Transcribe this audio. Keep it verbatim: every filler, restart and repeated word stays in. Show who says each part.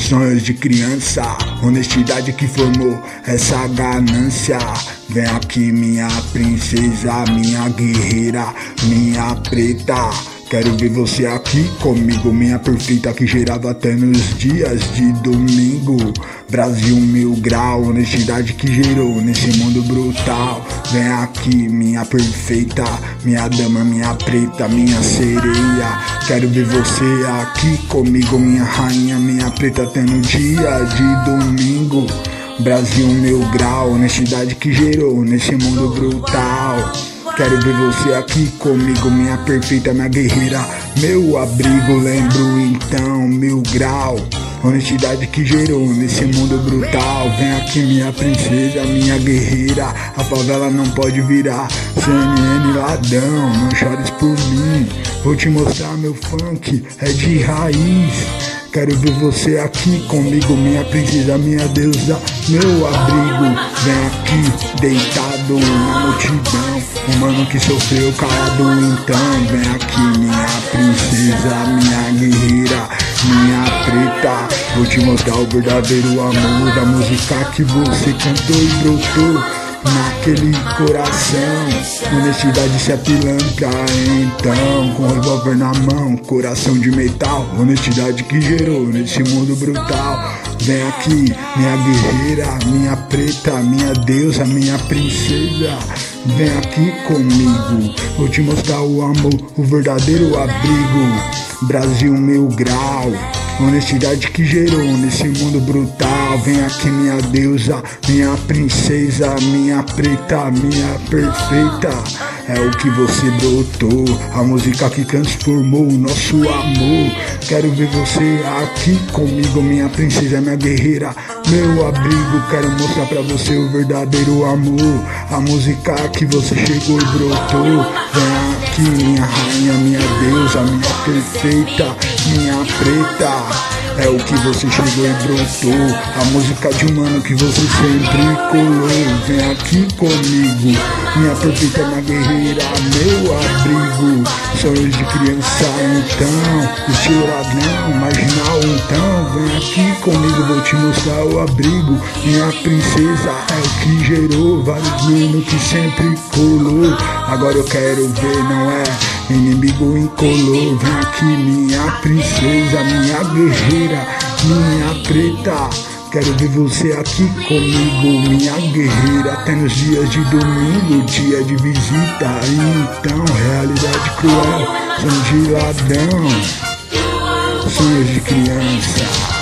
Speaker 1: sonhos de criança, honestidade que formou essa ganância. Vem aqui minha princesa, minha guerreira, minha preta. Quero ver você aqui comigo, minha perfeita que gerava até nos dias de domingo. Brasil mil grau, honestidade que gerou nesse mundo brutal. Vem aqui minha perfeita, minha dama, minha preta, minha sereia. Quero ver você aqui comigo, minha rainha, minha preta, até no dia de domingo. Brasil mil grau, honestidade que gerou nesse mundo brutal. Quero ver você aqui comigo, minha perfeita, minha guerreira, meu abrigo. Lembro então, mil grau, honestidade que gerou nesse mundo brutal. Vem aqui minha princesa, minha guerreira, a favela não pode virar C N N ladrão, não chores por mim. Vou te mostrar meu funk, é de raiz. Quero ver você aqui comigo, minha princesa, minha deusa, meu abrigo. Vem aqui deitado na multidão, um mano que sofreu calado então. Vem aqui minha princesa, minha guerreira, minha preta. Vou te mostrar o verdadeiro amor da música que você cantou e brotou naquele coração. Honestidade se apilantra então, com o revólver na mão, coração de metal. Honestidade que gerou nesse mundo brutal. Vem aqui minha guerreira, minha preta, minha deusa, minha princesa. Vem aqui comigo, vou te mostrar o amor, o verdadeiro abrigo. Brasil mil grau, honestidade que gerou nesse mundo brutal. Vem aqui minha deusa, minha princesa, minha preta, minha perfeita. É o que você brotou, a música que transformou o nosso amor. Quero ver você aqui comigo, minha princesa, minha guerreira, meu abrigo. Quero mostrar pra você o verdadeiro amor, a música que você chegou e brotou. Vem aqui minha rainha, minha deusa, minha perfeita, minha preta. É o que você chegou e brotou, a música de um mano que você sempre colou. Vem aqui comigo, minha perfeita, minha guerreira, meu abrigo. Sonhos de criança então, estilo ladrão, marginal então. Vem aqui comigo, vou te mostrar o abrigo. Minha princesa é o que gerou vários mano que sempre colou. Agora eu quero ver, não é inimigo incolor. Vem aqui minha princesa, minha guerreira, minha preta. Quero ver você aqui comigo, minha guerreira, até nos dias de domingo, dia de visita. Então, realidade cruel, sonho de ladrão, sonhos de criança.